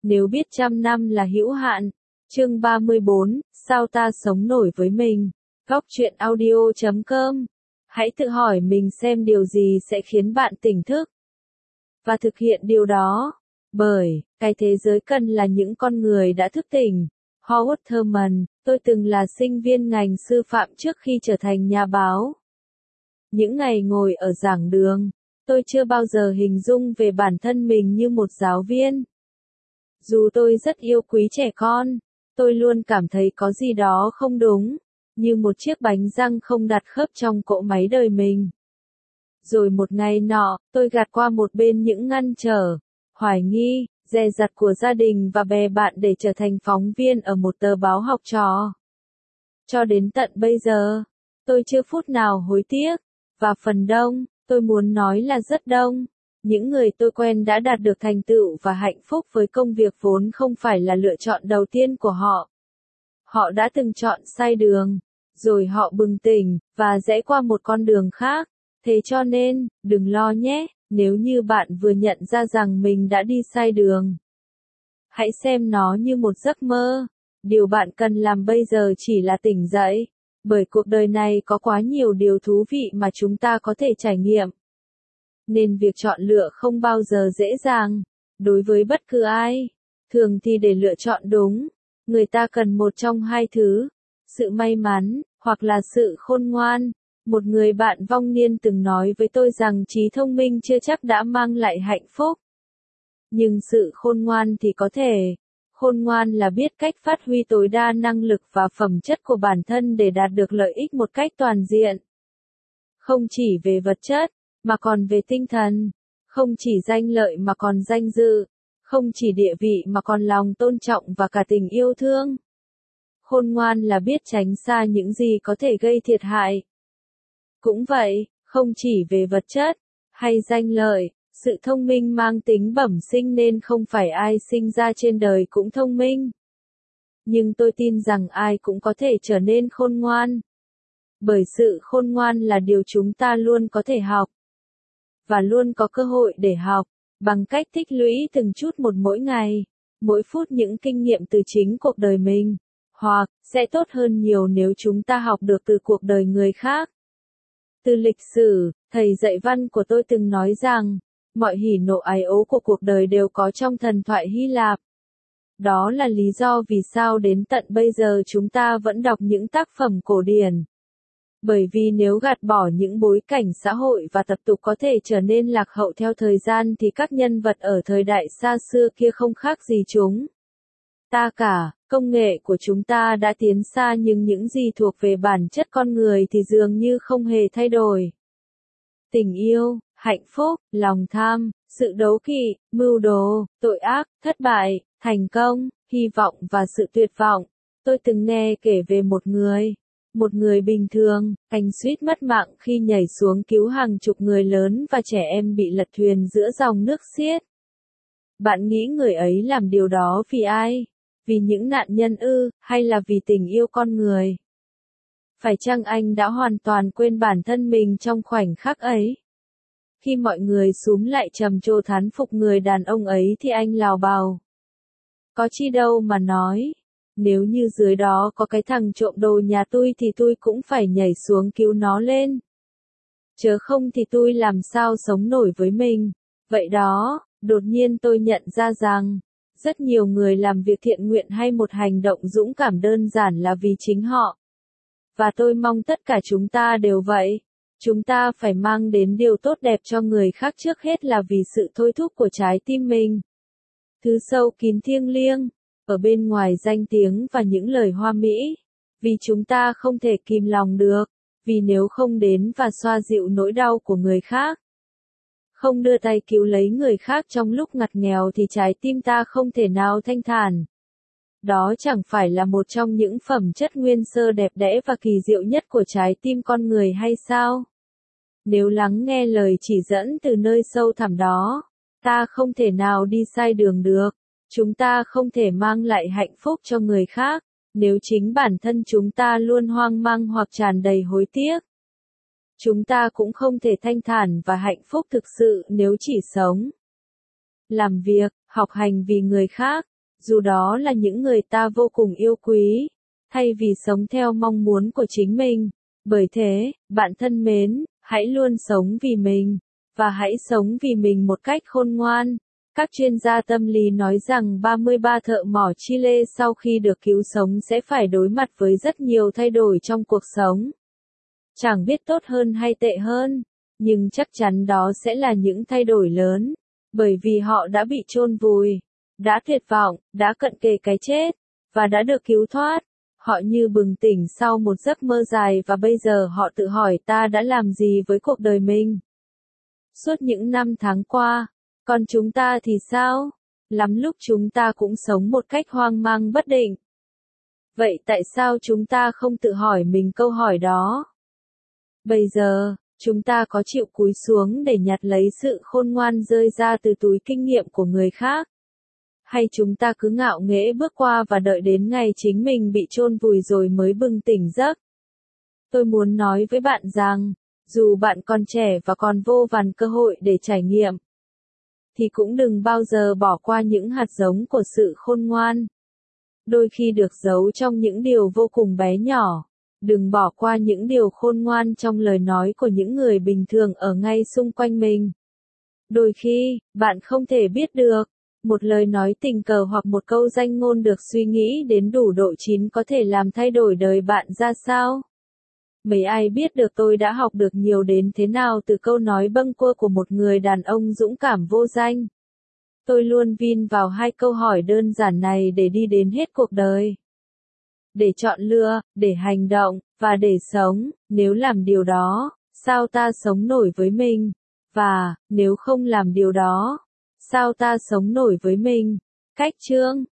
Nếu biết trăm năm là hữu hạn. Chương 34, sao ta sống nổi với mình? Góc truyện audio.com. Hãy tự hỏi mình xem điều gì sẽ khiến bạn tỉnh thức và thực hiện điều đó. Bởi, cái thế giới cần là những con người đã thức tỉnh. Howard Thurman, tôi từng là sinh viên ngành sư phạm trước khi trở thành nhà báo. Những ngày ngồi ở giảng đường, tôi chưa bao giờ hình dung về bản thân mình như một giáo viên. Dù tôi rất yêu quý trẻ con, tôi luôn cảm thấy có gì đó không đúng, như một chiếc bánh răng không đặt khớp trong cỗ máy đời mình. Rồi một ngày nọ, tôi gạt qua một bên những ngăn trở, hoài nghi, dè dặt của gia đình và bè bạn để trở thành phóng viên ở một tờ báo học trò. Cho đến tận bây giờ, tôi chưa phút nào hối tiếc, và phần đông, tôi muốn nói là rất đông, những người tôi quen đã đạt được thành tựu và hạnh phúc với công việc vốn không phải là lựa chọn đầu tiên của họ. Họ đã từng chọn sai đường, rồi họ bừng tỉnh, và rẽ qua một con đường khác. Thế cho nên, đừng lo nhé, nếu như bạn vừa nhận ra rằng mình đã đi sai đường. Hãy xem nó như một giấc mơ. Điều bạn cần làm bây giờ chỉ là tỉnh dậy, bởi cuộc đời này có quá nhiều điều thú vị mà chúng ta có thể trải nghiệm. Nên việc chọn lựa không bao giờ dễ dàng, đối với bất cứ ai. Thường thì để lựa chọn đúng, người ta cần một trong hai thứ, sự may mắn, hoặc là sự khôn ngoan. Một người bạn vong niên từng nói với tôi rằng trí thông minh chưa chắc đã mang lại hạnh phúc. Nhưng sự khôn ngoan thì có thể. Khôn ngoan là biết cách phát huy tối đa năng lực và phẩm chất của bản thân để đạt được lợi ích một cách toàn diện. Không chỉ về vật chất, mà còn về tinh thần. Không chỉ danh lợi mà còn danh dự. Không chỉ địa vị mà còn lòng tôn trọng và cả tình yêu thương. Khôn ngoan là biết tránh xa những gì có thể gây thiệt hại. Cũng vậy, không chỉ về vật chất, hay danh lợi, sự thông minh mang tính bẩm sinh nên không phải ai sinh ra trên đời cũng thông minh. Nhưng tôi tin rằng ai cũng có thể trở nên khôn ngoan. Bởi sự khôn ngoan là điều chúng ta luôn có thể học. Và luôn có cơ hội để học, bằng cách tích lũy từng chút một mỗi ngày, mỗi phút những kinh nghiệm từ chính cuộc đời mình. Hoặc, sẽ tốt hơn nhiều nếu chúng ta học được từ cuộc đời người khác. Từ lịch sử, thầy dạy văn của tôi từng nói rằng, mọi hỉ nộ ái ố của cuộc đời đều có trong thần thoại Hy Lạp. Đó là lý do vì sao đến tận bây giờ chúng ta vẫn đọc những tác phẩm cổ điển. Bởi vì nếu gạt bỏ những bối cảnh xã hội và tập tục có thể trở nên lạc hậu theo thời gian thì các nhân vật ở thời đại xa xưa kia không khác gì chúng ta cả. Công nghệ của chúng ta đã tiến xa nhưng những gì thuộc về bản chất con người thì dường như không hề thay đổi. Tình yêu, hạnh phúc, lòng tham, sự đố kỵ, mưu đồ, tội ác, thất bại, thành công, hy vọng và sự tuyệt vọng. Tôi từng nghe kể về một người bình thường, anh suýt mất mạng khi nhảy xuống cứu hàng chục người lớn và trẻ em bị lật thuyền giữa dòng nước xiết. Bạn nghĩ người ấy làm điều đó vì ai? Vì những nạn nhân ư, hay là vì tình yêu con người? Phải chăng anh đã hoàn toàn quên bản thân mình trong khoảnh khắc ấy? Khi mọi người xúm lại trầm trồ thán phục người đàn ông ấy thì anh lào bào. Có chi đâu mà nói. Nếu như dưới đó có cái thằng trộm đồ nhà tôi thì tôi cũng phải nhảy xuống cứu nó lên. Chớ không thì tôi làm sao sống nổi với mình. Vậy đó, đột nhiên tôi nhận ra rằng, rất nhiều người làm việc thiện nguyện hay một hành động dũng cảm đơn giản là vì chính họ. Và tôi mong tất cả chúng ta đều vậy. Chúng ta phải mang đến điều tốt đẹp cho người khác trước hết là vì sự thôi thúc của trái tim mình. Thứ sâu kín thiêng liêng, ở bên ngoài danh tiếng và những lời hoa mỹ. Vì chúng ta không thể kìm lòng được, vì nếu không đến và xoa dịu nỗi đau của người khác, không đưa tay cứu lấy người khác trong lúc ngặt nghèo thì trái tim ta không thể nào thanh thản. Đó chẳng phải là một trong những phẩm chất nguyên sơ đẹp đẽ và kỳ diệu nhất của trái tim con người hay sao? Nếu lắng nghe lời chỉ dẫn từ nơi sâu thẳm đó, ta không thể nào đi sai đường được. Chúng ta không thể mang lại hạnh phúc cho người khác, nếu chính bản thân chúng ta luôn hoang mang hoặc tràn đầy hối tiếc. Chúng ta cũng không thể thanh thản và hạnh phúc thực sự nếu chỉ sống, làm việc, học hành vì người khác. dù đó là những người ta vô cùng yêu quý, thay vì sống theo mong muốn của chính mình. Bởi thế, bạn thân mến, hãy luôn sống vì mình, và hãy sống vì mình một cách khôn ngoan. Các chuyên gia tâm lý nói rằng 33 thợ mỏ Chile sau khi được cứu sống sẽ phải đối mặt với rất nhiều thay đổi trong cuộc sống. Chẳng biết tốt hơn hay tệ hơn, nhưng chắc chắn đó sẽ là những thay đổi lớn, bởi vì họ đã bị chôn vùi, đã tuyệt vọng, đã cận kề cái chết, và đã được cứu thoát. Họ như bừng tỉnh sau một giấc mơ dài và bây giờ họ tự hỏi ta đã làm gì với cuộc đời mình. Suốt những năm tháng qua, còn chúng ta thì sao? Lắm lúc chúng ta cũng sống một cách hoang mang bất định. Vậy tại sao chúng ta không tự hỏi mình câu hỏi đó? Bây giờ, chúng ta có chịu cúi xuống để nhặt lấy sự khôn ngoan rơi ra từ túi kinh nghiệm của người khác? Hay chúng ta cứ ngạo nghễ bước qua và đợi đến ngày chính mình bị chôn vùi rồi mới bừng tỉnh giấc? Tôi muốn nói với bạn rằng, dù bạn còn trẻ và còn vô vàn cơ hội để trải nghiệm, thì cũng đừng bao giờ bỏ qua những hạt giống của sự khôn ngoan. Đôi khi được giấu trong những điều vô cùng bé nhỏ. Đừng bỏ qua những điều khôn ngoan trong lời nói của những người bình thường ở ngay xung quanh mình. Đôi khi, bạn không thể biết được, một lời nói tình cờ hoặc một câu danh ngôn được suy nghĩ đến đủ độ chín có thể làm thay đổi đời bạn ra sao. Mấy ai biết được tôi đã học được nhiều đến thế nào từ câu nói bâng quơ của một người đàn ông dũng cảm vô danh. Tôi luôn vin vào hai câu hỏi đơn giản này để đi đến hết cuộc đời. Để chọn lựa, để hành động, và để sống. Nếu làm điều đó, sao ta sống nổi với mình? Và, nếu không làm điều đó, sao ta sống nổi với mình? Cách chương